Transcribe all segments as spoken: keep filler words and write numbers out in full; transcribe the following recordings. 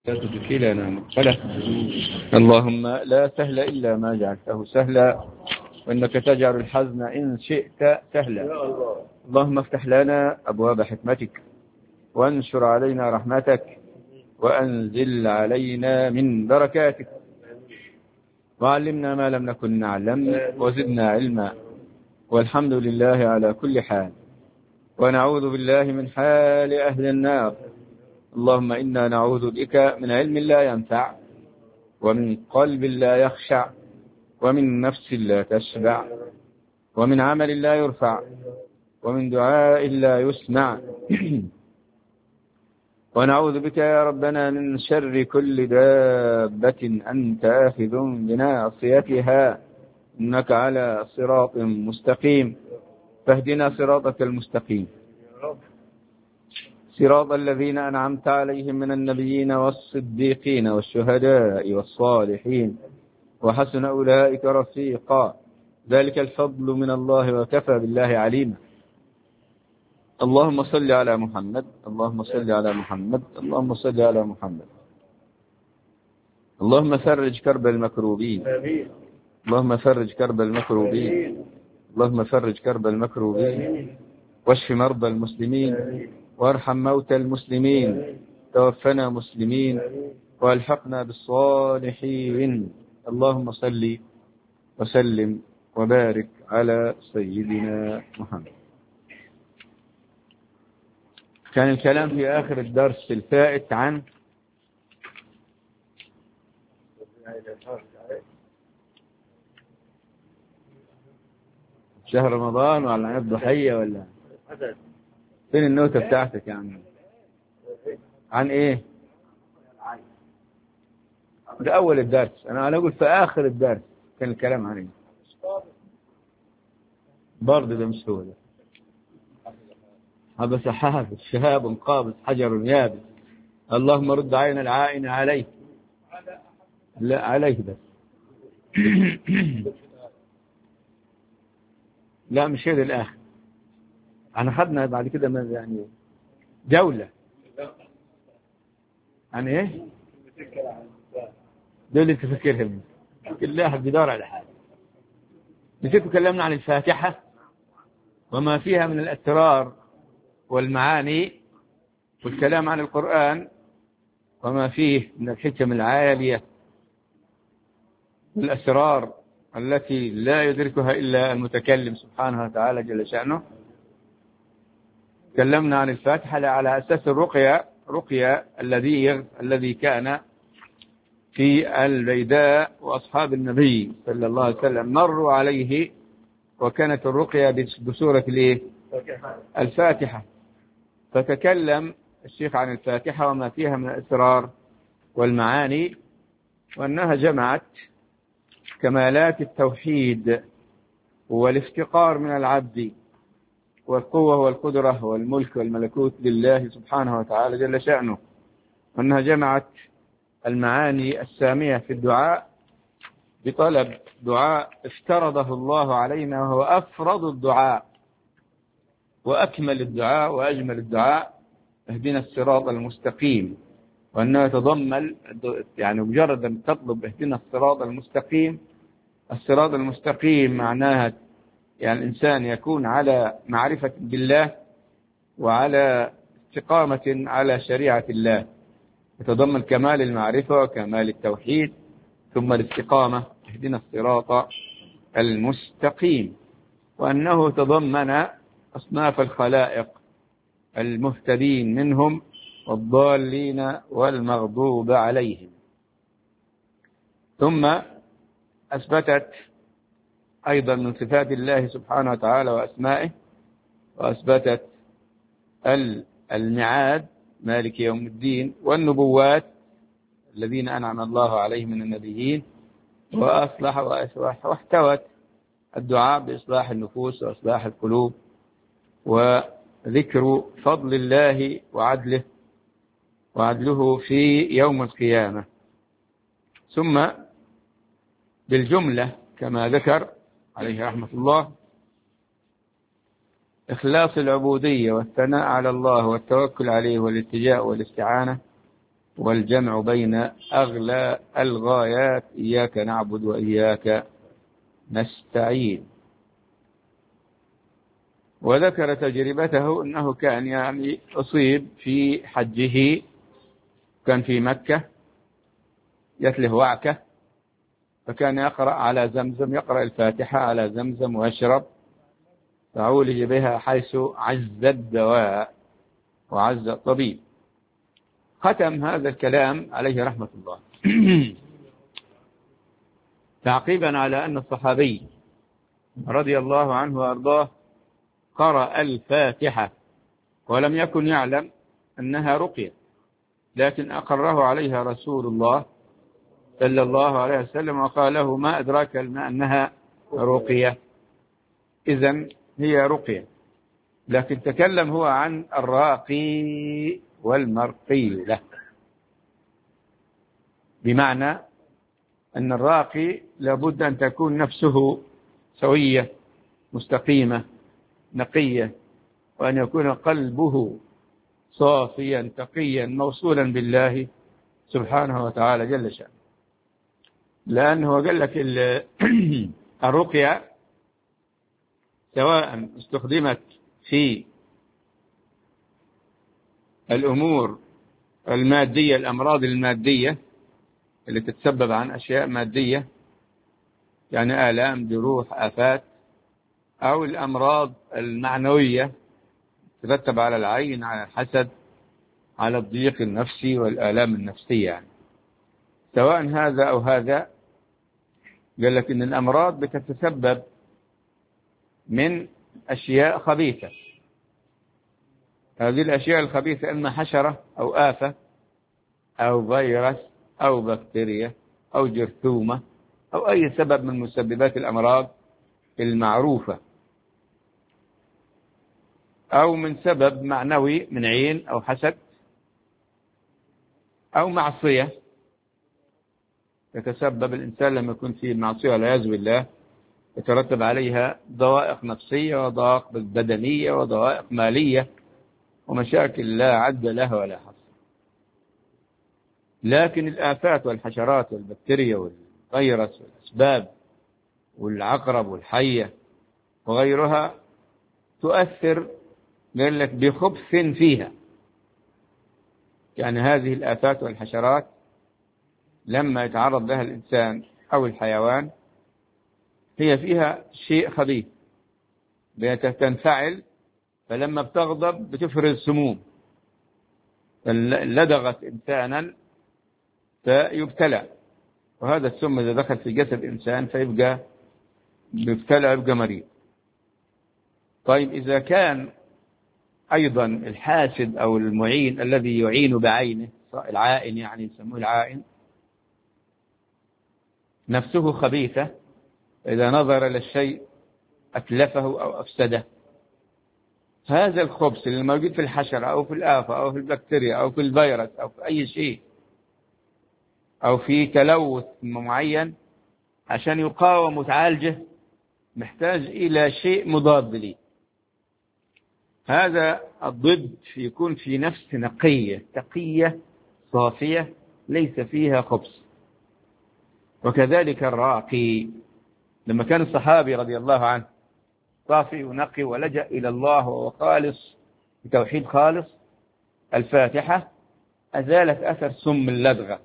لا تدخلنا مدخله. اللهم لا سهل إلا ما جعلته سهلا، وإنك تجعل الحزن إن شئت سهلا. اللهم افتح لنا أبواب حكمتك، وانشر علينا رحمتك، وأنزل علينا من بركاتك، وعلمنا ما لم نكن نعلم، وزدنا علما، والحمد لله على كل حال. ونعوذ بالله من حال أهل النار. اللهم إنا نعوذ بك من علم لا ينفع، ومن قلب لا يخشع، ومن نفس لا تشبع، ومن عمل لا يرفع، ومن دعاء لا يسمع. ونعوذ بك يا ربنا من شر كل دابة أنت آخذ بناصيتها، إنك على صراط مستقيم، فاهدنا صراطك المستقيم، صراط الذين أنعمت عليهم من النبيين والصديقين والشهداء والصالحين، وحسن أولئك رفيقا، ذلك الفضل من الله وكفى بالله عليما. اللهم صل على محمد، اللهم صل على محمد، اللهم صل على محمد. اللهم فرج كرب المكروبين، اللهم فرج كرب المكروبين، اللهم فرج كرب المكروبين، واشف مرضى المسلمين، وارحم موتى المسلمين، توفنا مسلمين، والحقنا بالصالحين. اللهم صل وسلم وبارك على سيدنا محمد. كان الكلام في آخر الدرس الفائت عن شهر رمضان ولا عن الضحية ولا فين النوتة بتاعتك يعني عن ايه؟ ده اول الدرس. انا انا اقول في اخر الدرس كان الكلام عن ايه؟ برضه ده مش هو ده. هذا سحاب شهاب قابس حجر يابس، اللهم رد عين العائن عليه. لا عليه بس. لا مش هذا الاخر. احنا خدنا بعد كده ما يعني جولة عن ايه؟ دول اللي تفكرهم كل واحد بيدور على حاجة. نسيت تكلمنا عن الفاتحة وما فيها من الأسرار والمعاني، والكلام عن القرآن وما فيه من الحكم العالية والأسرار التي لا يدركها إلا المتكلم سبحانه وتعالى جل شأنه. تكلمنا عن الفاتحة على أساس الرقية، رقية الذي الذي كان في البيداء وأصحاب النبي صلى الله عليه وسلم مروا عليه، وكانت الرقية بسورة الفاتحة. فتكلم الشيخ عن الفاتحة وما فيها من الأسرار والمعاني، وأنها جمعت كمالات التوحيد والافتقار من العبد، والقوة والقدرة والملك والملكوت لله سبحانه وتعالى جل شأنه، وأنها جمعت المعاني السامية في الدعاء بطلب دعاء افترضه الله علينا، وهو أفرض الدعاء وأكمل الدعاء وأجمل الدعاء، اهدنا الصراط المستقيم. وأنها تضمن يعني مجرد أن تطلب اهدنا الصراط المستقيم، الصراط المستقيم معناها يعني الإنسان يكون على معرفة بالله وعلى استقامة على شريعة الله، يتضمن كمال المعرفة وكمال التوحيد ثم الاستقامة، اهدنا الصراط المستقيم. وأنه تضمن أصناف الخلائق، المهتدين منهم والضالين والمغضوب عليهم. ثم أثبتت أيضا من صفات الله سبحانه وتعالى وأسمائه، وأثبتت الميعاد مالك يوم الدين، والنبوات الذين أنعم الله عليهم من النبيين، وأصلح وأصلح، واحتوت الدعاء بإصلاح النفوس وإصلاح القلوب، وذكر فضل الله وعدله وعدله في يوم القيامة. ثم بالجملة كما ذكر عليه رحمة الله إخلاص العبودية والثناء على الله والتوكل عليه والالتجاء والاستعانة والجمع بين أغلى الغايات، إياك نعبد وإياك نستعين. وذكر تجربته أنه كان يعني أصيب في حجه، كان في مكة يتله وعكة، فكان يقرأ على زمزم، يقرأ الفاتحة على زمزم ويشرب، فعولج بها حيث عز الدواء وعز الطبيب. ختم هذا الكلام عليه رحمة الله تعقيبا على أن الصحابي رضي الله عنه وأرضاه قرأ الفاتحة ولم يكن يعلم أنها رقية، لكن أقره عليها رسول الله صلى الله عليه وسلم وقال له ما أدراك أنها رقية، إذن هي رقية. لكن تكلم هو عن الراقي والمرقي له، بمعنى أن الراقي لابد أن تكون نفسه سوية مستقيمة نقية، وأن يكون قلبه صافيا تقيا موصولا بالله سبحانه وتعالى جل شأنه. لأنه قال لك الرقية سواء استخدمت في الأمور المادية، الأمراض المادية اللي تتسبب عن أشياء مادية يعني آلام جروح آفات، أو الأمراض المعنوية ترتب على العين، على الحسد، على الضيق النفسي والآلام النفسية يعني. سواء هذا أو هذا، قال لك إن الأمراض بتتسبب من أشياء خبيثة. هذه الأشياء الخبيثة إما حشرة أو آفة أو فيروس أو بكتيريا أو جرثومة أو أي سبب من مسببات الأمراض المعروفة، أو من سبب معنوي من عين أو حسد أو معصية يتسبب الإنسان لما يكون في معصية والعياذ بالله، يترتب عليها ضوائق نفسية وضوائق بدنية وضوائق مالية ومشاكل لا عد لها ولا حصر. لكن الآفات والحشرات والبكتيريا والفيروس والأسباب والعقرب والحية وغيرها تؤثر قال لك بخبث فيها. يعني هذه الآفات والحشرات لما يتعرض لها الإنسان أو الحيوان هي فيها شيء خبيث بتنفعل، فلما بتغضب بتفرز سموم، لدغت إنسانا فيبتلع، وهذا السم إذا دخل في جسد إنسان فيبقى بيبتلع يبقى مريض. طيب إذا كان أيضا الحاسد أو المعين الذي يعين بعينه، العائن يعني يسموه العائن، نفسه خبيثة، إذا نظر إلى الشيء أتلفه أو أفسده. هذا الخبث اللي موجود في الحشرة أو في الآفة أو في البكتيريا أو في الفيروس أو في أي شيء أو في تلوث معين، عشان يقاوم وتعالجه محتاج إلى شيء مضاد ليه. هذا الضد يكون في نفس نقية تقية صافية ليس فيها خبث. وكذلك الراقي، لما كان الصحابي رضي الله عنه صافي ونقي ولجأ إلى الله وهو خالص بتوحيد خالص، الفاتحة أزالت أثر سم اللدغة.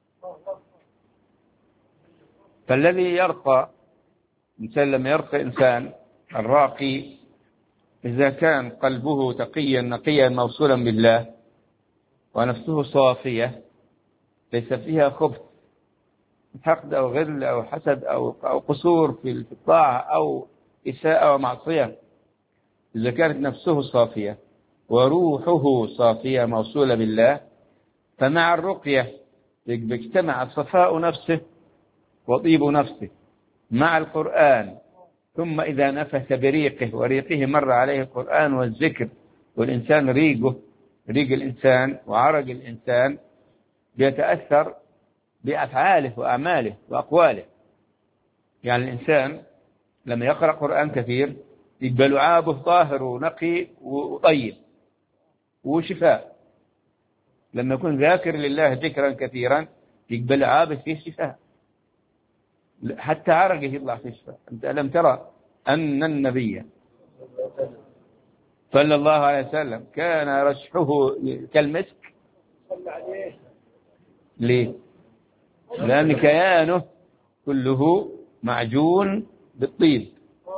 فالذي يرقى إنسان، لما يرقى إنسان الراقي، إذا كان قلبه تقيا نقيا موصولا بالله ونفسه صافية ليس فيها خبث حقد أو غل أو حسد أو أو قصور في الطاعة أو إساءة ومعصية، إذا كانت نفسه صافية وروحه صافية موصولة بالله، فمع الرقية بيجتمع صفاء نفسه وطيب نفسه مع القرآن. ثم إذا نفث بريقه، وريقه مر عليه القرآن والذكر، والإنسان ريقه ريق الإنسان وعرق الإنسان بيتأثر بأفعاله وأعماله وأقواله. يعني الإنسان لما يقرأ قرآن كثير يبقى لعابه طاهر ونقي وطيب وشفاء. لما يكون ذاكر لله ذكرا كثيرا يقبل عابس فيه شفاء، حتى عرقه يطلع فيه شفاء. أنت ألم ترى أن النبي صلى الله عليه وسلم كان رشحه كالمسك؟ ليه؟ لأن كيانه كله معجون بالطيب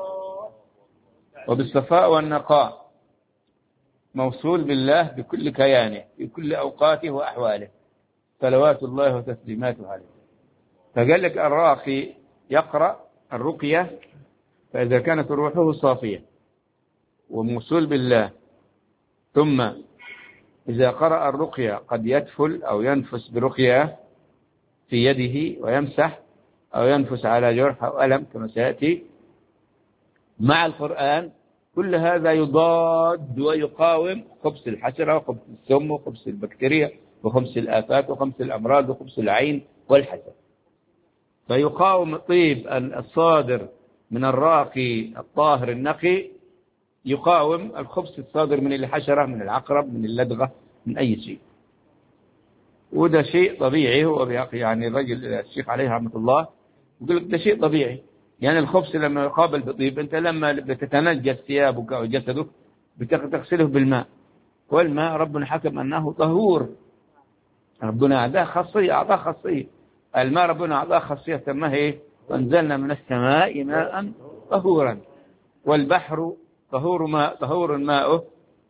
وبالصفاء والنقاء، موصول بالله بكل كيانه في كل أوقاته وأحواله صلوات الله وتسليماته عليه. فقال لك الراقي يقرأ الرقية فإذا كانت روحه صافية وموصول بالله، ثم إذا قرأ الرقية قد يتفل أو ينفس برقية في يده ويمسح أو ينفس على جرح أو ألم كما سيأتي مع القرآن، كل هذا يضاد ويقاوم خبث الحشرة وخبث السم وخبث البكتيريا وخبث الآفات وخبث الأمراض وخبث العين والحسد. فيقاوم طيب الصادر من الراقي الطاهر النقي، يقاوم الخبث الصادر من الحشرة من العقرب من اللدغة من أي شيء. وده شيء طبيعي. هو يعني الرجل الشيخ عليه رحمة الله يقول لك ده شيء طبيعي. يعني الخبث لما يقابل بطيب، أنت لما بتتنجس ثيابك أو جسدك بتغسله بالماء، والماء ربنا حكم أنه طهور. ربنا أعطاه خاصية أعطاه خاصية الماء ربنا أعطاه خاصية سماه إيه؟ وأنزلنا من السماء ماء طهورا والبحر طهور ماء طهور ماؤه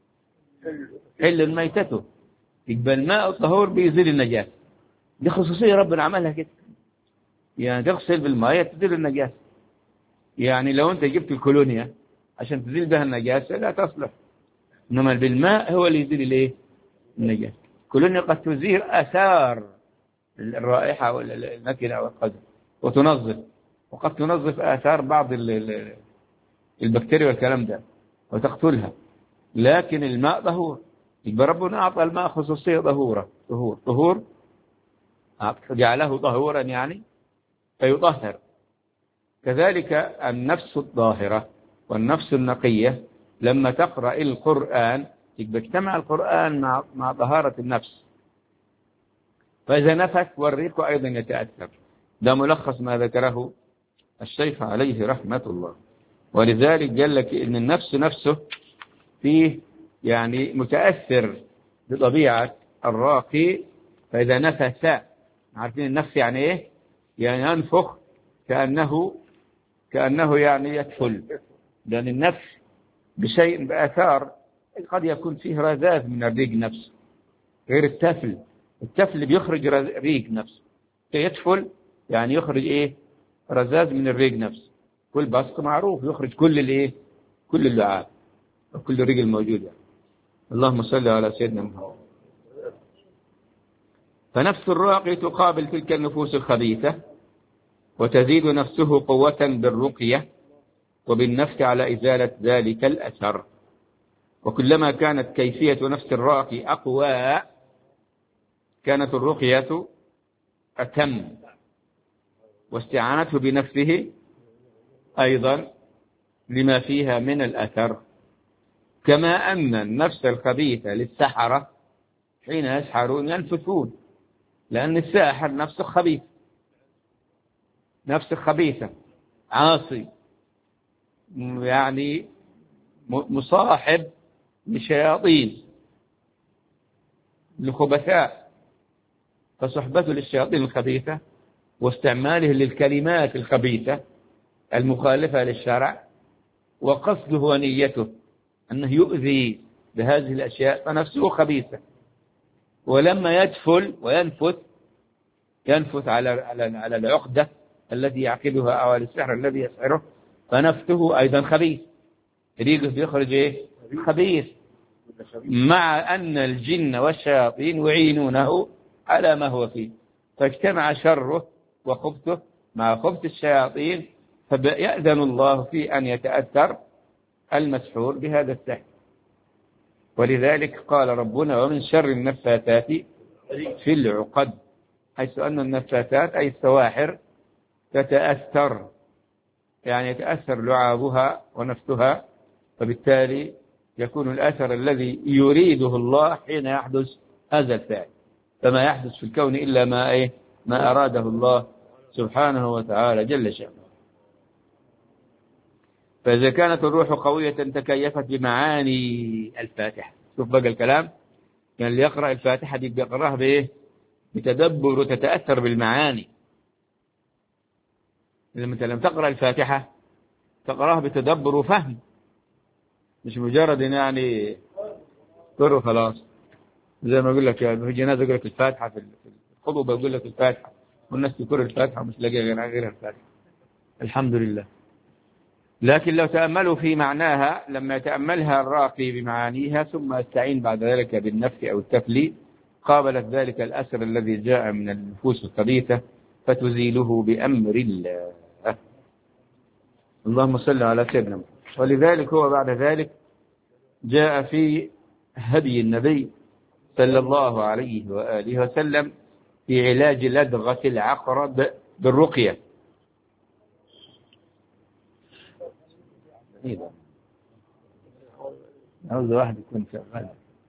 حل ميتته. يبقى الماء الطهور بيزيل النجاسة، دي خصوصية ربنا عملها كده. يعني تغسل بالماء تزيل النجاسة. يعني لو أنت جبت الكولونيا عشان تزيل بها النجاسة لا تصلح، إنما بالماء هو اللي يزيل الايه؟ النجاسة. الكولونيا قد تزيل آثار الرائحة والنكهة أو القذر وتنظف، وقد تنظف آثار بعض البكتيريا والكلام ده وتقتلها، لكن الماء طهور. يبقى ربنا أعطى الماء خصوصية طهورة طهور طهور جعله طهورا يعني فيطهر. كذلك النفس الطاهرة والنفس النقية لما تقرأ القرآن يبقى اجتمع القرآن مع مع طهارة النفس، فإذا نفث والريق أيضا يتأثر. ده ملخص ما ذكره الشيخ عليه رحمة الله. ولذلك قال لك إن النفس نفسه فيه يعني متأثر بطبيعة الراقي، فإذا نفث، عارفين النفس يعني إيه؟ يعني ينفخ كأنه كأنه يعني يتفل، لأن النفس بشيء بآثار قد يكون فيه رذاذ من الريق نفسه غير التفل. التفل بيخرج ريق نفسه، يتفل يعني يخرج إيه؟ رذاذ من الريق نفسه. كل بسط معروف يخرج كل الإيه؟ كل اللعاب وكل الريق الموجود يعني. اللهم صل على سيدنا محمد. فنفس الراقي تقابل تلك النفوس الخبيثة وتزيد نفسه قوة بالرقية وبالنفس على إزالة ذلك الأثر. وكلما كانت كيفية نفس الراقي أقوى كانت الرقية أتم، واستعانته بنفسه أيضا لما فيها من الأثر. كما أن النفس الخبيثة للسحرة حين يسحرون ينفثون، لأن الساحر نفسه خبيث، نفسه خبيثة عاصي يعني مصاحب لشياطين لخبثاء، فصحبته للشياطين الخبيثة واستعماله للكلمات الخبيثة المخالفة للشرع وقصده ونيته أنه يؤذي بهذه الأشياء، فنفسه خبيثة. ولما يدفل وينفث ينفث على على على العقدة الذي يعقدها أو السحر الذي يسحره، فنفسه أيضا خبيث، ريقه يخرج إيه؟ خبيث، مع أن الجن والشياطين يعينونه على ما هو فيه، فاجتمع شره وخبثه مع خبث الشياطين، فيأذن الله في أن يتأثر المسحور بهذا السحر. ولذلك قال ربنا ومن شر النفاثات في العقد، حيث أن النفاثات أي السواحر تتأثر، يعني يتأثر لعابها ونفسها، فبالتالي يكون الأثر الذي يريده الله حين يحدث هذا الفعل. فما يحدث في الكون إلا ما إيه ما أراده الله سبحانه وتعالى جل شأنه. فإذا كانت الروح قوية تكيفت بمعاني الفاتحة. شوف بقى الكلام، يعني اللي يقرأ الفاتحة دي بيقرأها بإيه؟ بتدبر وتتأثر بالمعاني. لما أنت لم تقرأ الفاتحة تقرأها بتدبر وفهم، مش مجرد يعني قرأ خلاص. زي ما أقول لك يعني في جنازة يقول لك الفاتحة، في الخطبة يقول لك الفاتحة، والناس تقرأ الفاتحة ومش لاقي غيرها الفاتحة. الحمد لله. لكن لو تأملوا في معناها، لما يتأملها الراقي بمعانيها ثم يستعين بعد ذلك بالنفي أو التفلي، قابلت ذلك الأسر الذي جاء من النفوس الخبيثة فتزيله بأمر الله. اللهم صل على سيدنا محمد. ولذلك هو بعد ذلك جاء في هدي النبي صلى الله عليه وآله وسلم في علاج لدغة العقرب بالرقية. إيه عاوز واحد يكون شغال.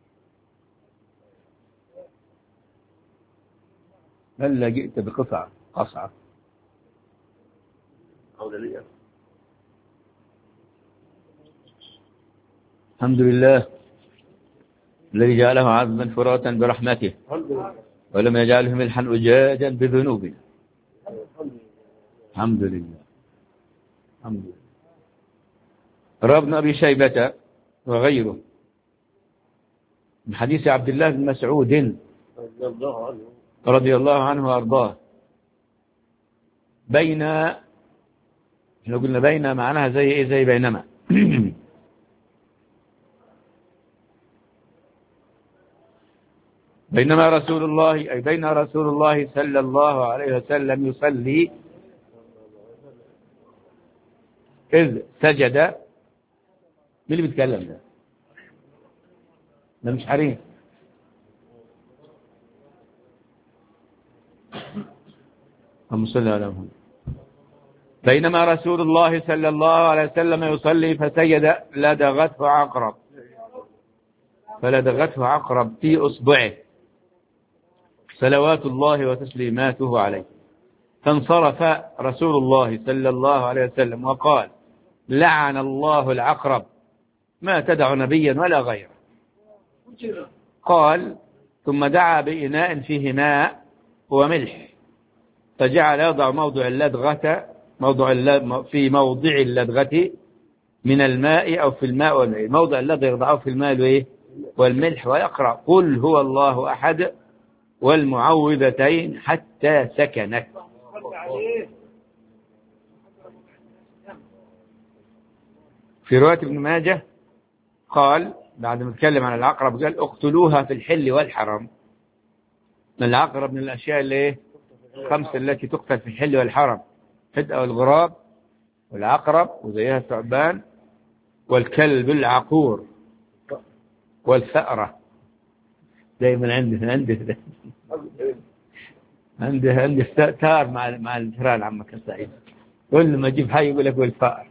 هلا جئت بقطعة قصعة أولى. الحمد لله الذي جعله عذبا فراتا برحمته ولم يجعله ملحا أجاجا بذنوبنا. الحمد لله. الحمد لله. روى ابن أبي شيبة وغيره من حديث عبد الله بن مسعود رضي الله عنه وأرضاه، بين احنا قلنا بين معناها زي ايه؟ زي بينما. بينما رسول الله أي بين رسول الله صلى الله عليه وسلم يصلي إذ سجد. مين اللي بيتكلم ده؟ ده مش حريم. اللهم صل على محمد. بينما رسول الله صلى الله عليه وسلم يصلي فسجد لدغته عقرب، فلدغته عقرب في أصبعه صلوات الله وتسليماته عليه، فانصرف رسول الله صلى الله عليه وسلم وقال: لعن الله العقرب ما تدع نبيا ولا غيره. قال: ثم دعا بإناء فيه ماء وملح فجعل يضع موضع اللدغة موضع في موضع اللدغة من الماء أو في الماء والماء، موضع اللدغة يضعه في الماء والملح ويقرأ: قل هو الله أحد والمعوذتين حتى سكنت. في رواية ابن ماجه قال بعد ما تكلم عن العقرب قال: اقتلوها في الحل والحرم. العقرب من الأشياء اللي خمسة التي تقتل في الحل والحرم: الحدقة والغراب والعقرب وزيها الثعبان والكلب العقور والثأرة. دائما عندي عندي عندي عندي تار مع مع الجيران عمك السعيد، كل ما اجيب حي يقول لك والفأر.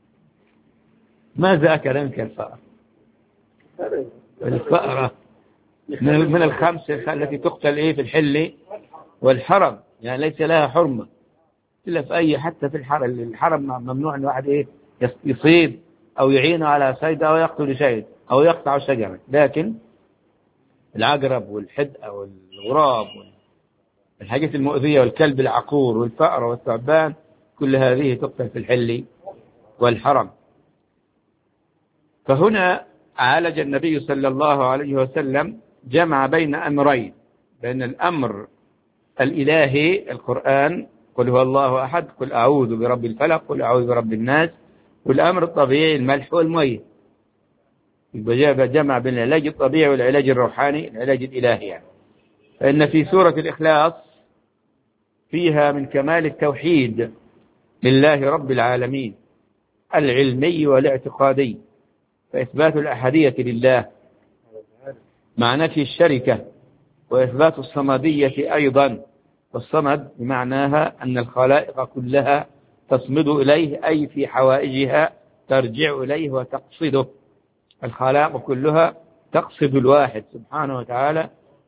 ماذا أكل أنك الفأر؟ الفأرة من من الخمسة التي تقتل إيه في الحل والحرم، يعني ليس لها حرمة إلا في أي، حتى في الحرم. الحرم ممنوع أن واحد إيه يصيد أو يعينه على صيد أو يقتل شيء أو يقطع شجرة، لكن العقرب والحدقة والغراب والحاجات المؤذية والكلب العقور والفأر والثعبان كل هذه تقتل في الحل والحرم. فهنا عالج النبي صلى الله عليه وسلم جمع بين أمرين: بين الأمر الإلهي القرآن قل هو الله أحد، قل أعوذ برب الفلق، قل أعوذ برب الناس، والأمر الطبيعي الملح والمية. يبقى جمع بين العلاج الطبيعي والعلاج الروحاني العلاج الإلهي يعني. فإن في سورة الإخلاص فيها من كمال التوحيد لله رب العالمين العلمي والاعتقادي، فإثبات الأحدية لله مع نفي الشركة، وإثبات الصمدية أيضا. والصمد بمعناها أن الخلائق كلها تصمد إليه، أي في حوائجها ترجع إليه وتقصده. الخلائق كلها تقصد الواحد سبحانه وتعالى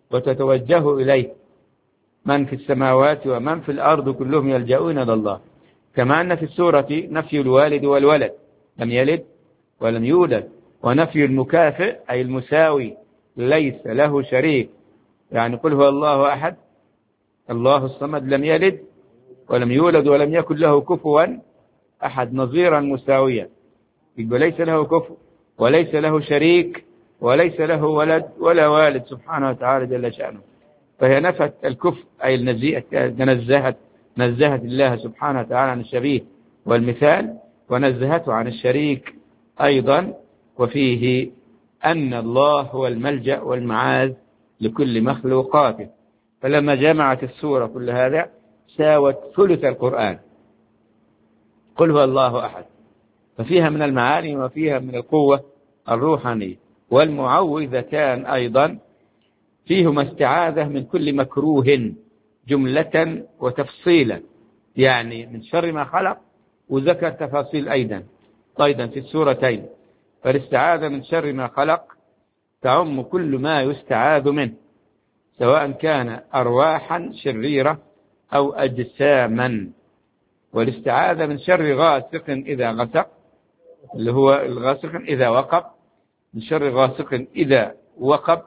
وتتوجه إليه. من في السماوات ومن في الأرض كلهم يلجؤون إلى الله. كما أن في السورة نفي الوالد والولد، لم يلد ولم يولد، ونفي المكافئ أي المساوي، ليس له شريك، يعني قل هو الله أحد الله الصمد لم يلد ولم يولد ولم يكن له كفوا أحد، نظيرا مساويا، يقول ليس له كفو وليس له شريك وليس له ولد ولا والد سبحانه وتعالى جل شأنه. فهي نفت الكفء أي النزيهة، نزهت نزهت الله سبحانه وتعالى عن الشبيه والمثال، ونزهته عن الشريك أيضا. وفيه أن الله هو الملجأ والمعاذ لكل مخلوقاته. فلما جمعت السورة كل هذا ساوت ثلث القرآن، قل هو الله أحد، ففيها من المعاني وفيها من القوة الروحانية. والمعوذتان أيضا فيهما استعاذة من كل مكروه جملة وتفصيلا، يعني من شر ما خلق، وذكر تفاصيل أيضا أيضا في السورتين. فالاستعاذة من شر ما خلق تعم كل ما يستعاذ منه، سواء كان أرواحا شريرة أو أجساما. والاستعاذة من شر غاسق إذا غسق، اللي هو الغاسق إذا وقب، من شر غاسق إذا وقب،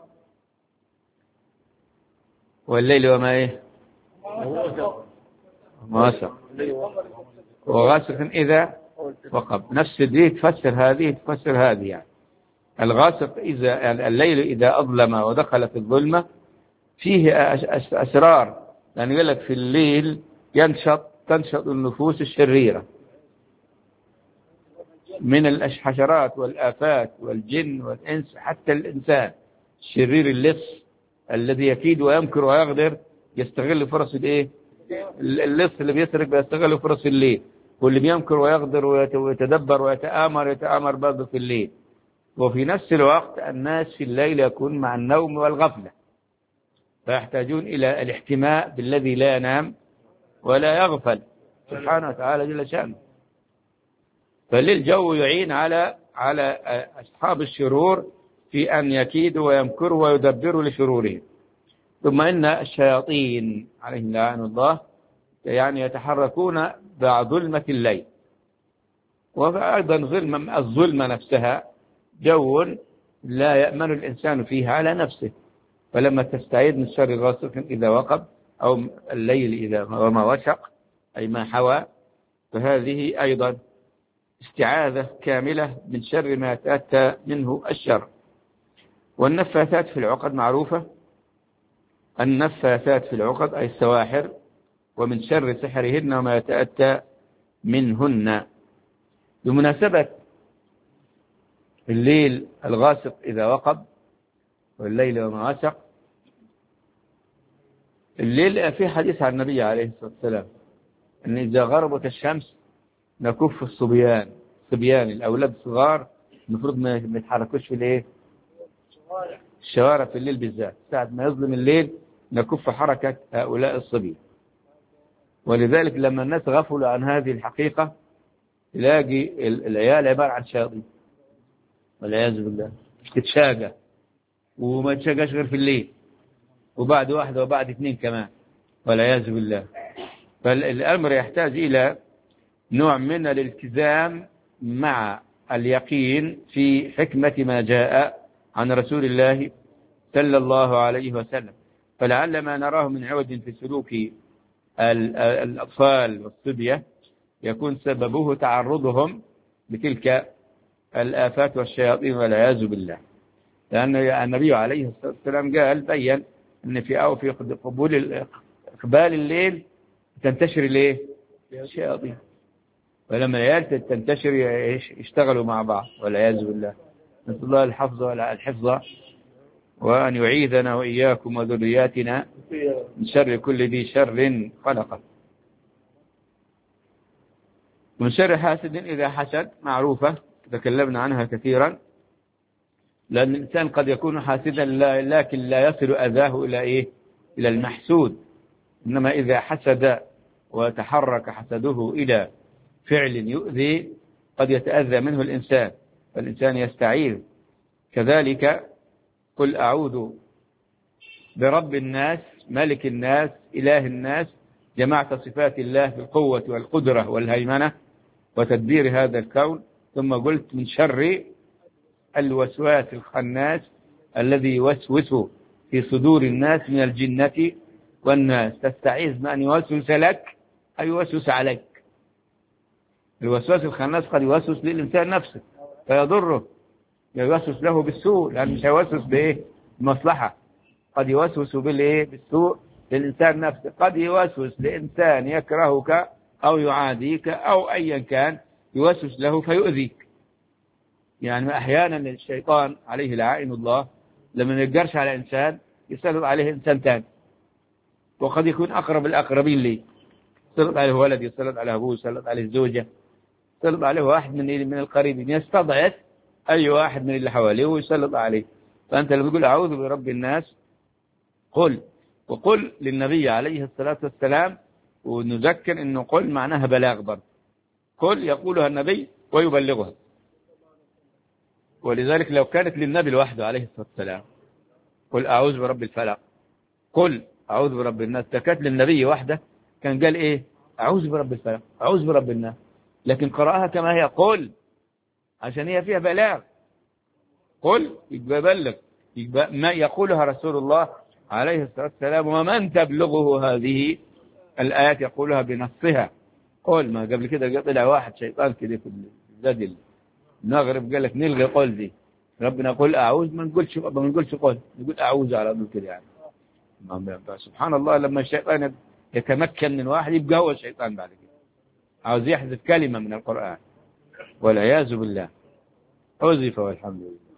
والليل وما إيه ما وسق، وغاسق إذا وقب. نفس دي تفسر هذه تفسر هذه. يعني الغاسق إذا يعني الليل إذا أظلم ودخل في الظلمة فيه أسرار، يعني يقول لك في الليل ينشط تنشط النفوس الشريرة من الحشرات والآفات والجن والإنس، حتى الإنسان الشرير اللص الذي يكيد ويمكر ويغدر يستغل فرص الايه اللص اللي بيسرق بيستغل فرص الليل، واللي بيمكر ويغدر ويتدبر ويتآمر يتآمر برضه في الليل. وفي نفس الوقت الناس في الليل يكون مع النوم والغفلة، فيحتاجون إلى الاحتماء بالذي لا ينام ولا يغفل سبحانه وتعالى جل شأنه. فالليل جو يعين على على أصحاب الشرور في أن يكيدوا ويمكروا ويدبروا لشرورهم. ثم إن الشياطين عليهم لعنة الله يعني يتحركون بظلمة الليل، وأيضا ظلم الظلمة نفسها جو لا يأمن الإنسان فيها على نفسه. فلما تستعيد من شر غاسق إذا وقب أو الليل إذا وما وشق أي ما حوى، فهذه أيضا استعاذة كاملة من شر ما تأتى منه الشر. والنفاثات في العقد معروفة، النفاثات في العقد أي السواحر، ومن شر سحرهن وما يتأتى منهن. بمناسبة الليل الغاسق إذا وقب والليل وما وسق، الليل في حديث عن النبي عليه الصلاة والسلام أن إذا غربت الشمس نكف الصبيان، صبيان الأولاد الصغار المفروض ما يتحركوش في الايه الشوارع في الليل بالذات، ساعة ما يظلم الليل نكف حركة هؤلاء الصبي. ولذلك لما الناس غفلوا عن هذه الحقيقة تلاقي العيال عبارة عن شياطين والعياذ بالله، تتشاقى وما تشاقاش غير في الليل، وبعد واحدة وبعد اثنين كمان والعياذ بالله. فالأمر يحتاج إلى نوع من الالتزام مع اليقين في حكمة ما جاء عن رسول الله صلى الله عليه وسلم. فلعل ما نراه من عوج في سلوك الأطفال والصبية يكون سببه تعرضهم لتلك الآفات والشياطين والعياذ بالله. لأن النبي عليه الصلاة والسلام قال بيّن أن في أو في قبول إقبال الليل تنتشر ليه الشياطين، ولما العيال تنتشر يشتغلوا مع بعض والعياذ بالله. نسأل الله الحفظ والحفظ، وأن يعيذنا وإياكم وذرياتنا من شر كل ذي شر خلقه. من شر حاسد إذا حسد معروفة تكلمنا عنها كثيرا، لأن الإنسان قد يكون حاسدا لكن لا يصل أذاه إلى إيه إلى المحسود، إنما إذا حسد وتحرك حسده إلى فعل يؤذي قد يتأذى منه الإنسان، فالإنسان يستعيذ. كذلك قل أعوذ برب الناس ملك الناس إله الناس، جمعت صفات الله في القوة والقدرة والهيمنة وتدبير هذا الكون، ثم قلت من شر الوسواس الخناس الذي يوسوس في صدور الناس من الجنة والناس. تستعيذ من أن يوسوس لك أو يوسوس عليك. الوسواس الخناس قد يوسوس للإنسان نفسه فيضره، يوسوس له بالسوء، لأن مش يوسوس بإيه؟ بمصلحة. قد يوسوس بالإيه؟ بالسوء للإنسان نفسه. قد يوسوس لإنسان يكرهك أو يعاديك أو أيا كان، يوسوس له فيؤذيك. يعني أحيانا الشيطان عليه لعائن الله لما ما يقدرش على إنسان يسلط عليه إنسان ثاني، وقد يكون أقرب الأقربين ليه، يسلط عليه ولد، يسلط عليه أبوه، يسلط عليه زوجة، يسلط عليه واحد من من القريبين، يستضعف أي واحد من اللي حواليه ويسلط عليه. فأنت لما تقول أعوذ برب الناس قل، وقل للنبي عليه الصلاة والسلام، ونذكر أنه قل معناها بلاغ برضه. قل يقولها النبي ويبلغها، ولذلك لو كانت للنبي لوحده عليه الصلاة والسلام قل أعوذ برب الفلق، قل أعوذ برب الناس، كانت للنبي وحده كان قال إيه؟ أعوذ برب الفلق، أعوذ برب الناس. لكن قرأها كما هي قل عشان هي فيها بلاغ. قل يبقى بلغ، يبقى ما يقولها رسول الله عليه الصلاة والسلام، ومن تبلغه هذه الآيات يقولها بنصها. قل، ما قبل كده طلع واحد شيطان كده في الزاد المغرب قال لك نلغي قل دي، ربنا قل أعوذ، ما نقولش ما نقولش قل، نقول أعوذ على طول كده. يعني سبحان الله، لما الشيطان يتمكن من واحد يبقى هو الشيطان بعد كده عاوز يحذف كلمة من القرآن والعياذ بالله. حذف والحمد لله.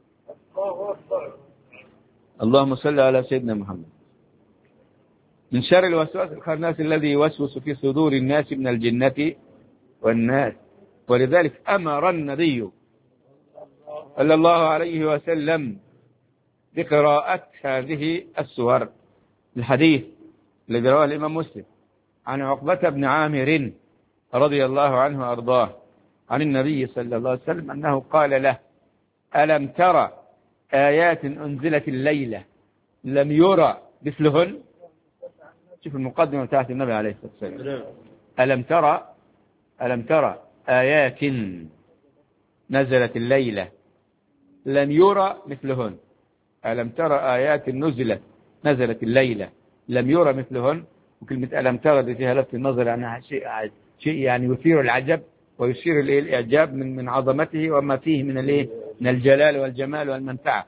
اللهم صل على سيدنا محمد. من شر الوسواس الخناس الذي يوسوس في صدور الناس من الجنة والناس. ولذلك أمر النبي صلى الله عليه وسلم بقراءة هذه السور. الحديث الذي رواه الإمام مسلم عن عقبة بن عامر رضي الله عنه وأرضاه عن النبي صلى الله عليه وسلم أنه قال له: ألم ترى آيات أنزلت الليلة لم يرى مثلهن؟ شوف المقدمة بتاعت النبي عليه الصلاة والسلام. ألم ترى ألم ترى آيات نزلت الليلة لم يرى مثلهن. ألم ترى آيات نزلت نزلت الليلة لم يرى مثلهن. وكلمة ألم ترى دي فيها لفت النظر عنها شيء شيء يعني يثير العجب ويثير الإعجاب من من عظمته وما فيه من الايه من الجلال والجمال والمنفعة.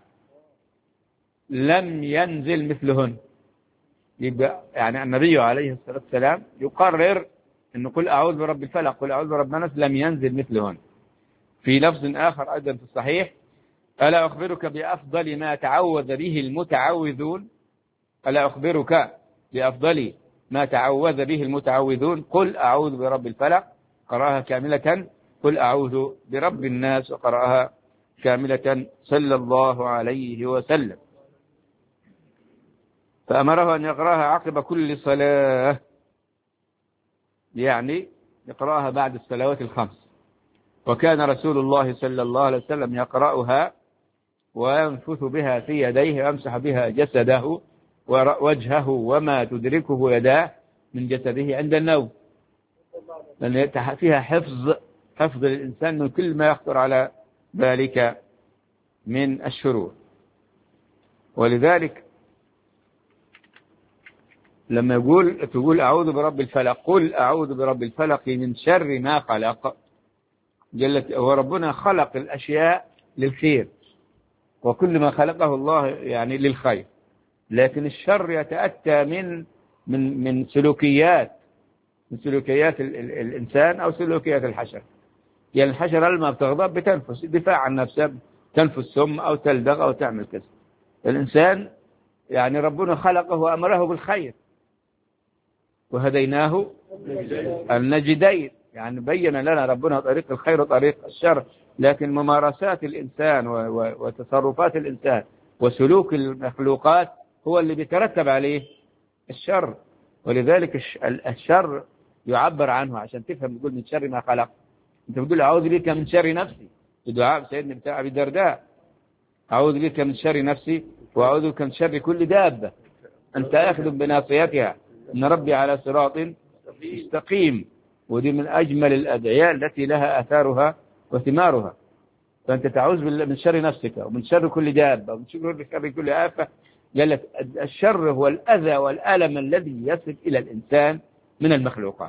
لم ينزل مثلهن، يبقى يعني النبي عليه الصلاة والسلام يقرر أنه قل أعوذ برب الفلق قل أعوذ برب الناس لم ينزل مثلهن. في لفظ آخر أيضا في الصحيح: ألا أخبرك بأفضل ما تعوذ به المتعوذون؟ ألا أخبرك بأفضل ما تعوذ به المتعوذون؟ قل أعوذ برب الفلق، قرأها كاملة، قل أعوذ برب الناس، وقرأها كاملة صلى الله عليه وسلم. فأمره أن يقرأها عقب كل صلاة، يعني يقرأها بعد الصلوات الخمس. وكان رسول الله صلى الله عليه وسلم يقرأها وينفث بها في يديه ويمسح بها جسده ووجهه وما تدركه يداه من جسده عند النوم، لأن فيها حفظ حفظ الإنسان من كل ما يخطر على ذلك من الشرور. ولذلك لما يقول تقول أعوذ برب الفلق قل أعوذ برب الفلق من شر ما خلق، جلت وربنا خلق الأشياء للخير، وكل ما خلقه الله يعني للخير، لكن الشر يتأتى من من من سلوكيات من سلوكيات ال ال الإنسان أو سلوكيات الحشر. يعني الحشرة لما بتغضب بتنفس دفاع عن نفسها، تنفس سم أو تلدغ أو تعمل كذا. الإنسان يعني ربنا خلقه وأمره بالخير، وهديناه النجدين، يعني بين لنا ربنا طريق الخير وطريق الشر. لكن ممارسات الإنسان وتصرفات الإنسان وسلوك المخلوقات هو اللي بيترتب عليه الشر. ولذلك الشر يعبر عنه عشان تفهم. يقول من شر ما خلق، انت بتقول أعوذ بك من شر نفسي في دعاء سيدنا بتاع أبي الدرداء: أعوذ بك من شر نفسي وأعوذ بك من شر كل دابة. أنت آخذ بناصيتها إن ربي على صراط مستقيم. ودي من أجمل الأدعية التي لها آثارها وثمارها. فأنت تعوذ من شر نفسك ومن شر كل دابة ومن شر كل آفة. قال لك الشر هو الأذى والألم الذي يصل إلى الإنسان من المخلوقات،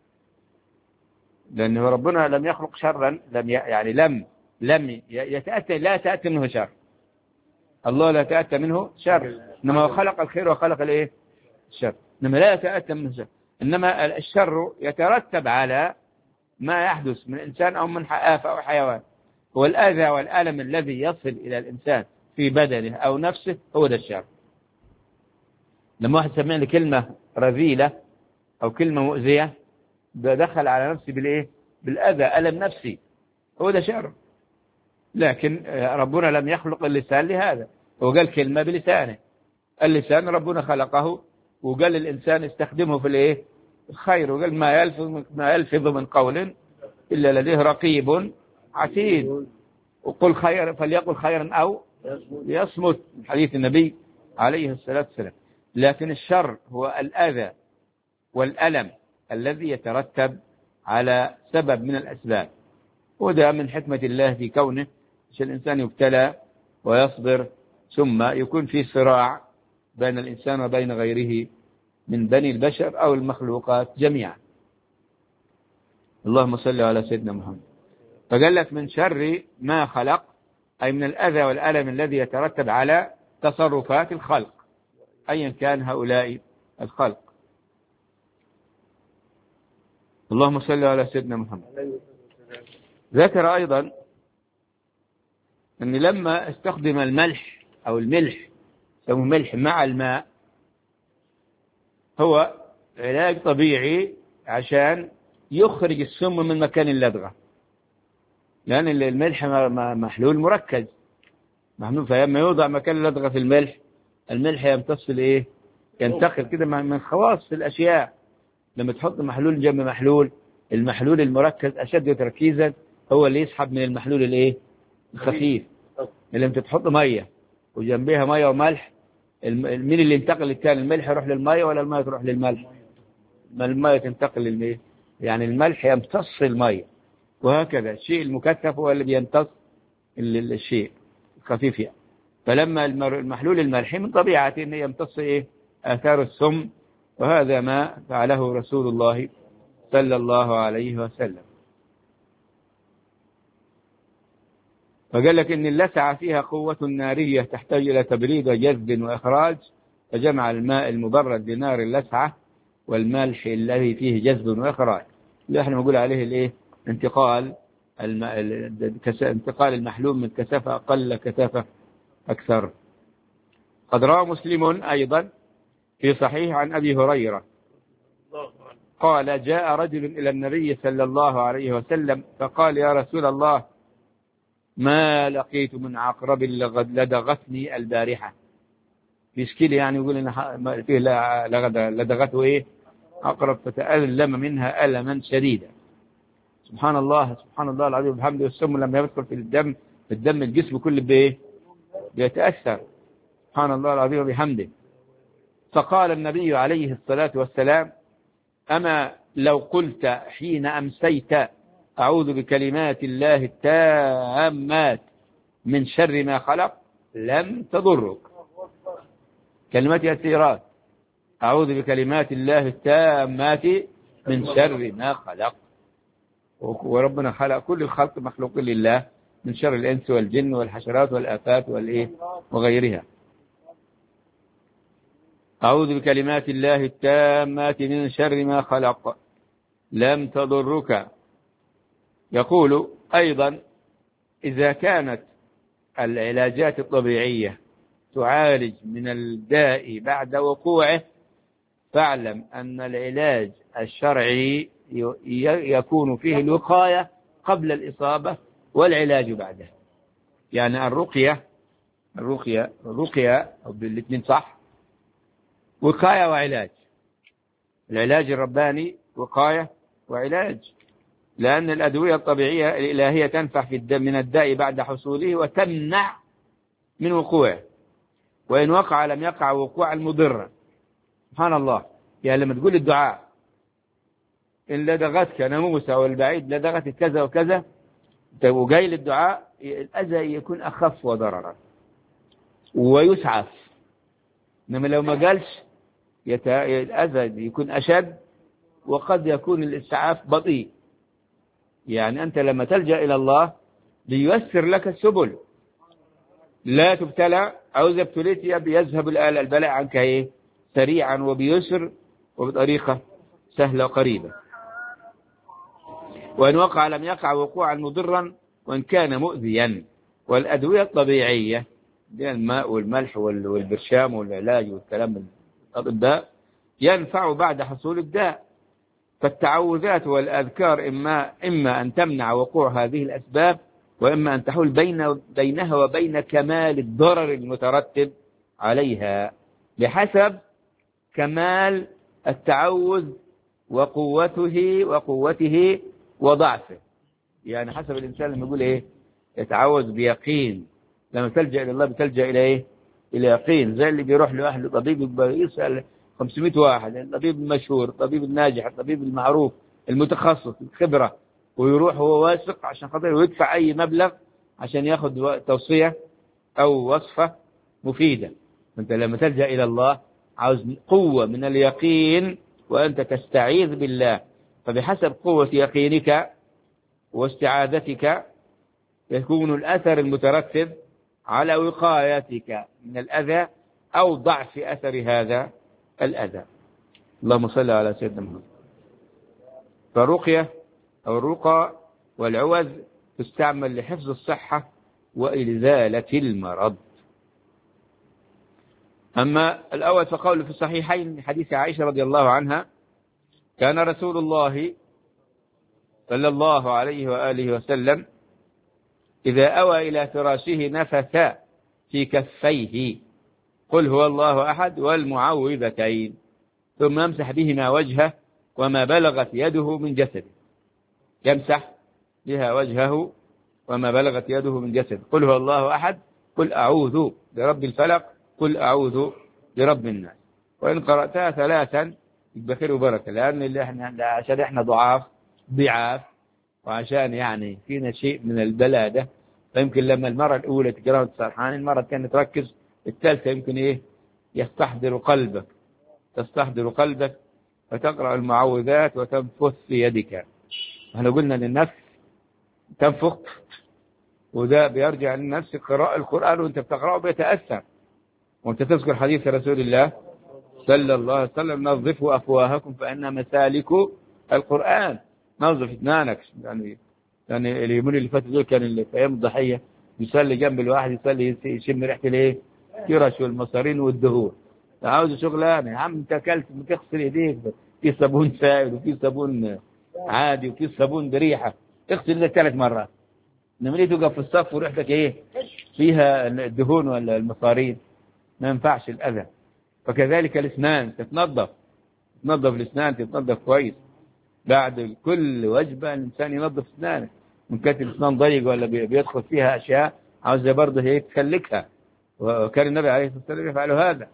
لأنه ربنا لم يخلق شرا، لم يعني لم لم يتأتى لا يتأتى منه شر. الله لا يتأتى منه شر، إنما هو خلق الخير وخلق الإيه الشر، إنما لا يتأتى منه شر. إنما الشر يترتب على ما يحدث من إنسان أو من آفة أو حيوان. هو الأذى والألم الذي يصل إلى الإنسان في بدنه أو نفسه، هو ده الشر. لما واحد سمعني كلمة رذيلة أو كلمة مؤذية دخل على نفسي بالإيه بالأذى، ألم نفسي، هو ده شر. لكن ربنا لم يخلق اللسان لهذا، هو قال كلمة بلسانه. اللسان ربنا خلقه وقال الإنسان استخدمه في الإيه الخير، وقال ما يلفظ ما يلفظ من قول إلا لديه رقيب عتيد، وقل خير فليقل خيرا أو يصمت، حديث النبي عليه الصلاة والسلام. لكن الشر هو الأذى والألم الذي يترتب على سبب من الأسباب، وده من حكمة الله في كونه عشان الإنسان يبتلى ويصبر، ثم يكون في صراع بين الإنسان وبين غيره من بني البشر أو المخلوقات جميعا. اللهم صل على سيدنا محمد. فقال لك من شر ما خلق، أي من الأذى والألم الذي يترتب على تصرفات الخلق أيا كان هؤلاء الخلق. اللهم صل على سيدنا محمد. ذكر أيضا أن لما استخدم الملح أو الملح يسموه ملح مع الماء، هو علاج طبيعي عشان يخرج السم من مكان اللدغة، لأن الملح محلول مركز محلول، فلما يوضع مكان اللدغة في الملح، الملح يمتص الايه ينتقل كده من خواص الأشياء. لما تحط محلول جنب محلول، المحلول المركز أشد تركيزا هو اللي يسحب من المحلول الايه الخفيف. لما تحط مية وجنبها مية وملح، مين اللي ينتقل للثاني؟ الملح يروح للمية ولا المية تروح للملح؟ المية تنتقل للمية، يعني الملح يمتص المية، وهكذا الشيء المكثف هو اللي بيمتص الشيء الخفيف يعني. فلما المحلول الملحي من طبيعته انه يمتص ايه آثار السم، وهذا ما فعله رسول الله صلى الله عليه وسلم. فقال لك ان اللسعة فيها قوة نارية تحتاج الى تبريد وجذب واخراج، فجمع الماء المبرد بنار اللسعة والملح الذي فيه جذب واخراج، اللي احنا بنقول عليه الايه انتقال الم... انتقال المحلول من كثافة اقل كثافة اكثر. قد روى مسلم ايضا في صحيح عن ابي هريرة قال جاء رجل الى النبي صلى الله عليه وسلم فقال يا رسول الله ما لقيت من عقرب لدغتني البارحة. بيشكي لي يعني يقول ان فيه لدغته ايه عقرب فتألم منها ألما شديدا. سبحان الله سبحان الله العظيم وبحمده. السم لما يدخل في الدم في الدم الجسم كله بايه بيتأثر. سبحان الله العظيم وبحمده. فقال النبي عليه الصلاة والسلام أما لو قلت حين أمسيت أعوذ بكلمات الله التامات من شر ما خلق لم تضرك. كلمات يسيرات، أعوذ بكلمات الله التامات من شر ما خلق. وربنا خلق كل الخلق مخلوق لله من شر الإنس والجن والحشرات والآفات والإيه وغيرها. أعوذ بكلمات الله التامات من شر ما خلق لم تضرك. يقول أيضا إذا كانت العلاجات الطبيعية تعالج من الداء بعد وقوعه، فاعلم أن العلاج الشرعي يكون فيه الوقاية قبل الإصابة والعلاج بعدها. يعني الرقية الرقية الرقية بالاثنين صح، وقاية وعلاج. العلاج الرباني وقاية وعلاج، لأن الأدوية الطبيعية الإلهية تنفع في الدم من الداء بعد حصوله وتمنع من وقوعه، وإن وقع لم يقع وقوعا مضرا. سبحان الله. يعني لما تقول الدعاء إن لدغتك ناموسة والبعيد لدغتك كذا وكذا، وجاي للدعاء الأذى يكون أخف وضررا ويسعف. إنما لو ما قالش الأذى يكون أشد، وقد يكون الإسعاف بطيء. يعني أنت لما تلجأ إلى الله لييسر لك السبل، لا تبتلى، أو إذا ابتليت يذهب البلاء عنك إيه سريعا وبيسر وبطريقة سهلة وقريبة. وإن وقع لم يقع وقوعا مضرا وإن كان مؤذيا. والأدوية الطبيعية الماء والملح والبرشام والعلاج والكلام الأطباء ينفع بعد حصول الداء. فالتعوذات والأذكار إما, إما أن تمنع وقوع هذه الأسباب، وإما أن تحول بين بينها وبين كمال الضرر المترتب عليها بحسب كمال التعوذ وقوته وقوته وضعفه. يعني حسب الإنسان لما يقول إيه يتعوذ بيقين، لما تلجأ إلى الله بتلجأ إلى إيه إلى يقين. زي اللي بيروح لأهل طبيب يسأل خمسمائة واحد، الطبيب المشهور، الطبيب الناجح، الطبيب المعروف المتخصص الخبرة، ويروح هو واثق عشان خاطر ويدفع أي مبلغ عشان ياخد توصية أو وصفة مفيدة. أنت لما تلجأ إلى الله عاوز قوة من اليقين وأنت تستعيذ بالله، فبحسب قوة يقينك واستعاذتك يكون الأثر المترتب على وقايتك من الأذى أو ضعف أثر هذا الأذى. اللهم صل على سيدنا محمد. فالرقية أو الرقى والعوذ تستعمل لحفظ الصحة وإزالة المرض. أما الأول فقول في الصحيحين حديث عائشة رضي الله عنها كان رسول الله صلى الله عليه وآله وسلم إذا أوى إلى فراشه نفث في كفيه قل هو الله أحد والمعوذتين، ثم يمسح بهما وجهه وما بلغت يده من جسده. يمسح بها وجهه وما بلغت يده من جسده. قل هو الله أحد، قل أعوذ برب الفلق، قل أعوذ برب الناس. وإن قرأتها ثلاثا يبقى خير وبركة، لأن اللي احنا عشان احنا ضعاف ضعاف وعشان يعني فينا شيء من البلادة، فيمكن لما المرة الأولى تقرأها تسرحان، المرة الثانية تركز، الثالثة يمكن إيه يستحضر قلبك تستحضر قلبك فتقرأ المعوذات وتنفث في يدك. احنا قلنا للنفس تنفخ، وده بيرجع للنفس قراءة القرآن وانت بتقرأه بيتأثر، وانت تذكر حديث رسول الله صلى الله عليه وسلم نظفوا أفواهكم فإن مسالك القرآن. نظف اثنانك. يعني يعني اليومين اللي فاتوا دول كان اللي في أيام الضحية يصلي جنب الواحد يصلي يشم ريحة الايه كرش والمصارين والدهور. عاوز شغلانه يا عم، انت اكلت بتغسل ايديك، في صابون سائل وفي صابون عادي وفي صابون بريحه، اغسل ايدك ثلاث مرات. انما ليه تقف في الصف وريحتك ايه فيها الدهون ولا المصارين؟ ما ينفعش الاذى. فكذلك الاسنان تتنظف تنظف الاسنان تتنظف كويس. بعد كل وجبه الانسان ينظف اسنانه، من كانت الاسنان ضيقه ولا بيدخل فيها اشياء عاوزه برضه هي تخلكها، وكان النبي عليه الصلاه والسلام يفعل هذا.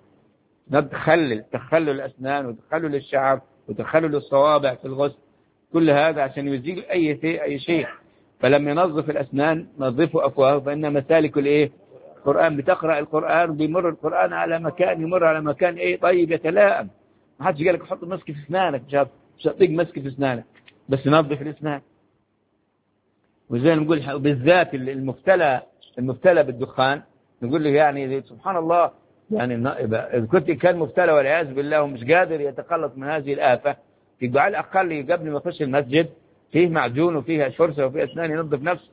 تخلل تخلل الأسنان وتخلل الشعر وتخلل الصوابع في الغسل، كل هذا عشان يزيل أي شيء أي شيء. فلما ينظف الأسنان نظفوا أفواه فإن مسالك الإيه القرآن. بتقرأ القرآن وبيمر القرآن على مكان يمر على مكان إيه طيب يتلائم. ما حدش قال لك حط مسك في أسنانك، مش مش هتطيق مسك في أسنانك، بس نظف الأسنان. وزي نقول بالذات المبتلى المبتلى بالدخان نقول له يعني سبحان الله، يعني إذا كنت كان مبتلى والعياذ بالله ومش قادر يتخلص من هذه الآفة، يبقى على الأقل قبل ما يخش المسجد فيه معجون وفيه فرشة وفيه أسنان ينظف نفسه.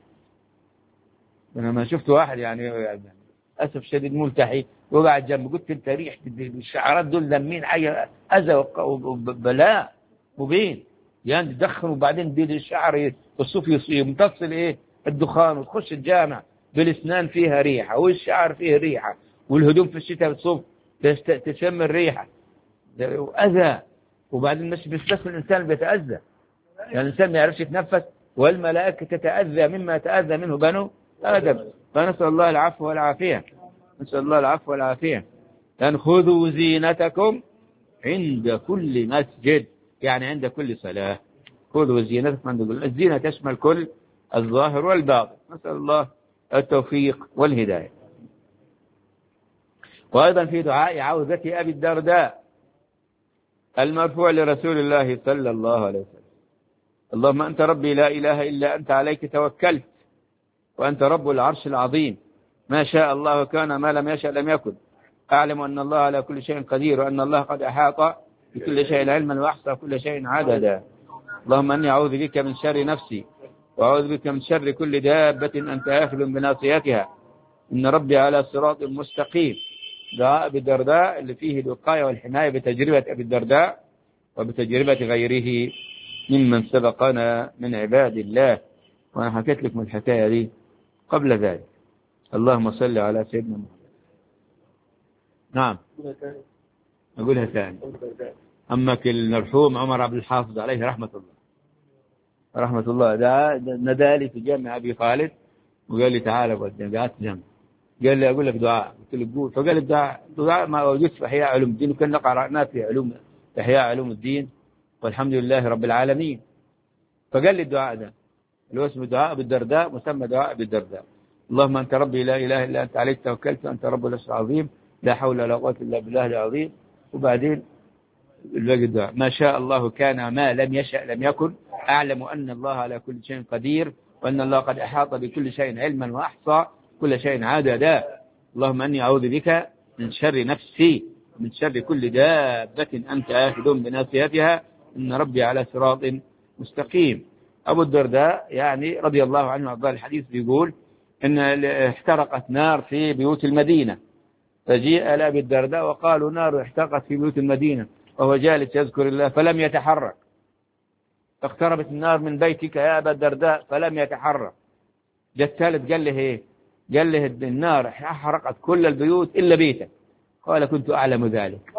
أنا ما شفت واحد يعني أسف شديد ملتحي وقعد جنب، قلت أنت ريح الشعرات دول لمين حاجة أذى وبلاء مبين، يعني تدخن وبعدين بيد الشعر الصوف يمتص إيه الدخان، وتخش الجامع بالأسنان فيها ريحة والشعر فيه ريحة والهدوم في الشتاء بتصب تشم الريحة وأذى. وبعدين مش بس الإنسان بيتأذى، يعني الإنسان ما يعرفش يتنفس والملائكة تتأذى مما يتأذى منه بنو آدم. فنسأل الله العفو والعافية، نسأل الله العفو والعافية. أن خذوا زينتكم عند كل مسجد، يعني عند كل صلاة. خذوا زينتكم عند كل. الزينة تشمل كل الظاهر والباطن. نسأل الله التوفيق والهداية. وأيضا في دعاء عوذة أبي الدرداء المرفوع لرسول الله صلى الله عليه وسلم: اللهم أنت ربي لا إله إلا أنت عليك توكلت وأنت رب العرش العظيم، ما شاء الله كان ما لم يشأ لم يكن، أعلم أن الله على كل شيء قدير وأن الله قد أحاط بكل شيء علما وأحصى كل شيء عددا. اللهم أني أعوذ بك من شر نفسي وأعوذ بك من شر كل دابة أنت آخذ بناصيتها إن ربي على صراط مستقيم. دعاء أبي الدرداء اللي فيه الوقاية والحماية بتجربة أبي الدرداء وبتجربة غيره ممن سبقنا من عباد الله. وأنا حكيت لكم الحكاية دي قبل ذلك. اللهم صل على سيدنا محمد. نعم أقولها ثاني. أمك المرحوم عمر عبد الحافظ عليه رحمة الله رحمة الله ده ندالي في جامع أبي خالد وقال لي تعالى قدام، قعدت جنب، قال لي أقول لك دعاء، قلت له قول. فقال الدعاء دعاء ما وجدت في إحياء علوم الدين، وكنا قرأناه في علوم إحياء علوم الدين والحمد لله رب العالمين. فقال لي الدعاء ده اللي هو اسمه دعاء أبي الدرداء، مسمى دعاء أبي الدرداء: اللهم أنت ربي لا إله إلا أنت عليك توكلت وأنت رب العرش العظيم لا حول ولا قوة إلا بالله العظيم. وبعدين الباقي الدعاء: ما شاء الله كان ما لم يشأ لم يكن، أعلم أن الله على كل شيء قدير وأن الله قد أحاط بكل شيء علما وأحصى كل شيء عددا. اللهم أني أعوذ بك من شر نفسي من شر كل دابة أنت آخذ بناصيتها إن ربي على صراط مستقيم. أبو الدرداء يعني رضي الله عنه وأرضاه الحديث بيقول إن احترقت نار في بيوت المدينة، فجيء لأبي الدرداء وقالوا نار احترقت في بيوت المدينة وهو جالس يذكر الله فلم يتحرك. اقتربت النار من بيتك يا أبا الدرداء فلم يتحرك. جاء الثالث قال له ايه؟ قال له النار احرقت كل البيوت إلا بيتك. قال كنت أعلم ذلك.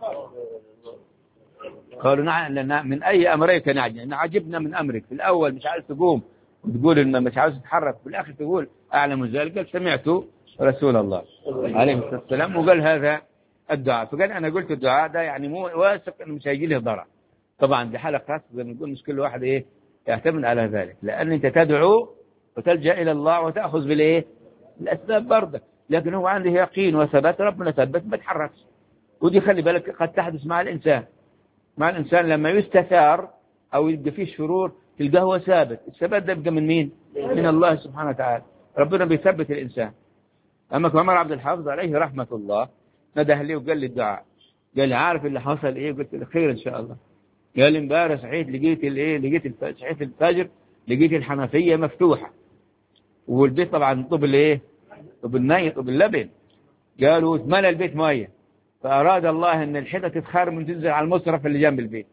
قالوا نعم من أي أمريك نعجب عجبنا من أمرك، في الأول مش عايز تقوم وتقول إن مش عايز تتحرك، في الآخر تقول أعلم ذلك. قال سمعت رسول الله عليه الصلاة والسلام وقال هذا الدعاء. فقال أنا قلت الدعاء ده يعني مو واثق إنه مش هيجي له ضرر. طبعا دي حالة خاصة زي ما نقول، مش كل واحد إيه يعتمد على ذلك، لأن أنت تدعو وتلجأ إلى الله وتأخذ بالإيه الأسباب برضه، لكن هو عنده يقين وثبات ربنا ثبت ما تحركش. ودي خلي بالك قد تحدث مع الإنسان مع الإنسان لما يستثار أو يبقى فيه شرور تلقاه هو ثابت. الثبات ده يبقى من مين؟ من الله سبحانه وتعالى. ربنا بيثبت الإنسان. أما عمر عبد الحافظ عليه رحمة الله نده لي وقال لي الدعاء، قال لي عارف اللي حصل إيه؟ قلت له خير إن شاء الله. قال لي امبارح صحيت لقيت الإيه لقيت صحيت الفجر لقيت الحنفية مفتوحة والبيت طبعا طب الإيه طب المية طب اللبن. قالوا اتملى البيت مية، فأراد الله أن الحيطة تتخرم وتنزل على المصرف اللي جنب البيت،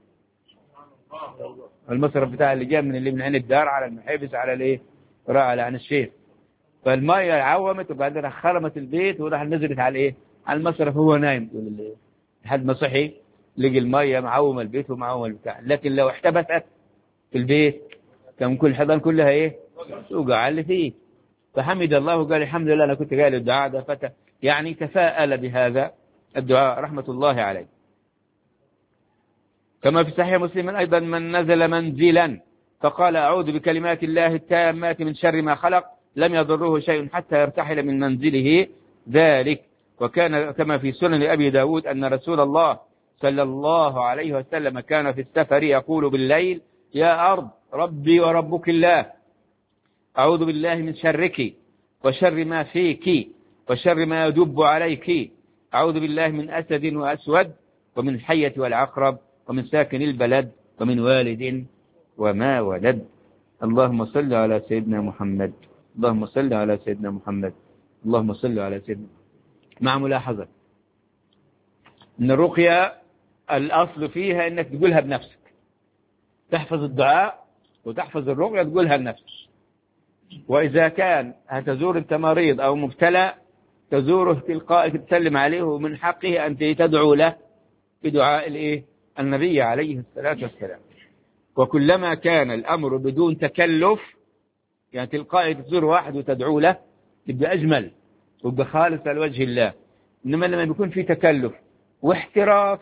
المصرف بتاع اللي جنب من اللي من عين الدار على المحيبس على الايه راح على عن الشيخ. فالمية عومت وبعدين خرمت البيت وراح نزلت على ايه على المصرف. هو نايم طول الليل لحد ما صحي لقي المية معومة البيت ومعومة البتاع. لكن لو احتبست في البيت كان كل حضن كلها ايه توقع اللي فيه. فحمد الله وقال الحمد لله أنا كنت قال الدعاء ده فتى يعني تفاءل بهذا الدعاء رحمة الله عليه. كما في صحيح مسلم أيضا من نزل منزلا فقال أعوذ بكلمات الله التامات من شر ما خلق لم يضره شيء حتى يرتحل من منزله ذلك. وكان كما في سنن أبي داود أن رسول الله صلى الله عليه وسلم كان في السفر يقول بالليل يا أرض ربي وربك الله أعوذ بالله من شرك وشر ما فيك وشر ما يدب عليك أعوذ بالله من أسد وأسود ومن الحية والعقرب ومن ساكن البلد ومن والد وما ولد. اللهم صل على سيدنا محمد اللهم صل على سيدنا محمد اللهم صل على سيدنا. مع ملاحظة أن الرقية الأصل فيها أنك تقولها بنفسك، تحفظ الدعاء وتحفظ الرقية تقولها لنفسك. وإذا كان هتزور أنت مريض أو مبتلى تزوره تلقائك تسلم عليه ومن حقه أن تدعو له بدعاء الإيه النبي عليه الصلاة والسلام. وكلما كان الأمر بدون تكلف يعني تلقائك تزور واحد وتدعو له يبقى أجمل ويبقى خالص لوجه الله. إنما لما يكون في تكلف واحتراف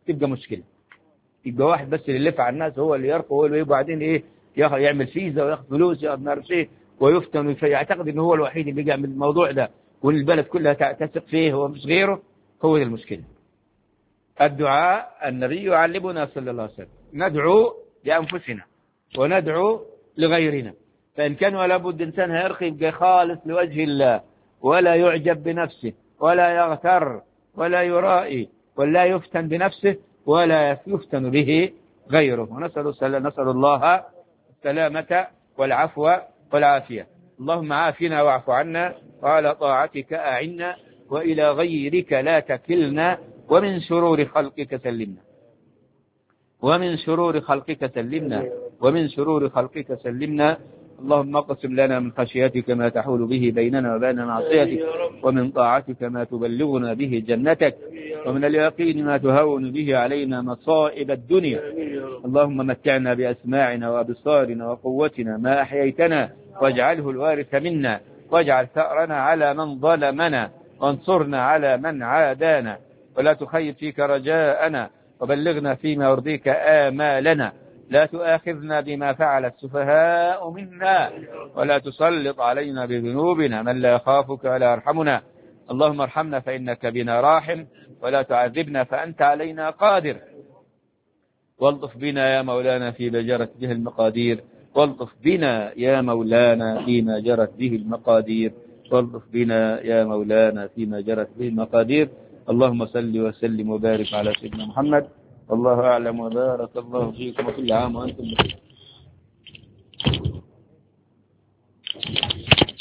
تبقى مشكلة. يبقى واحد بس اللي يلف على الناس، هو اللي يرقى، هو اللي وبعدين ايه يعمل فيزا وياخذ فلوس ياخذ نعرف ايه ويفتن، ويعتقد انه هو الوحيد اللي يعمل الموضوع ده والبلد كلها تثق فيه، هو مش غيره. هو ده المشكلة. الدعاء النبي يعلمنا صلى الله عليه وسلم ندعو لأنفسنا وندعو لغيرنا. فإن كان ولا بد إنسان هيرقي يبقى خالص لوجه الله، ولا يعجب بنفسه ولا يغتر ولا يرائي ولا يفتن بنفسه ولا يفتن به غيره. ونسأل نسأل الله السلامة والعفو والعافية. اللهم عافنا واعف عنا، وعلى طاعتك أعنا، وإلى غيرك لا تكلنا، ومن شرور خلقك سلمنا ومن شرور خلقك سلمنا ومن شرور خلقك سلمنا. اللهم اقسم لنا من خشيتك ما تحول به بيننا وبين معصيتك، ومن طاعتك ما تبلغنا به جنتك، ومن اليقين ما تهون به علينا مصائب الدنيا. اللهم متعنا بأسماعنا وأبصارنا وقوتنا ما أحييتنا، واجعله الوارث منا، واجعل ثأرنا على من ظلمنا، وانصرنا على من عادانا، ولا تخيب فيك رجاءنا، وبلغنا فيما يرضيك آمالنا. لا تؤاخذنا بما فعل السفهاء منا، ولا تسلط علينا بذنوبنا من لا يخافك ولا يرحمنا. اللهم ارحمنا فإنك بنا راحم، ولا تعذبنا فأنت علينا قادر. والطف بنا يا مولانا فيما جرت به المقادير والطف بنا يا مولانا فيما جرت به المقادير والطف بنا يا مولانا فيما جرت به المقادير. اللهم صل وسلم وبارك على سيدنا محمد. والله أعلم، وبارك الله فيكم، وكل عام وأنتم بخير.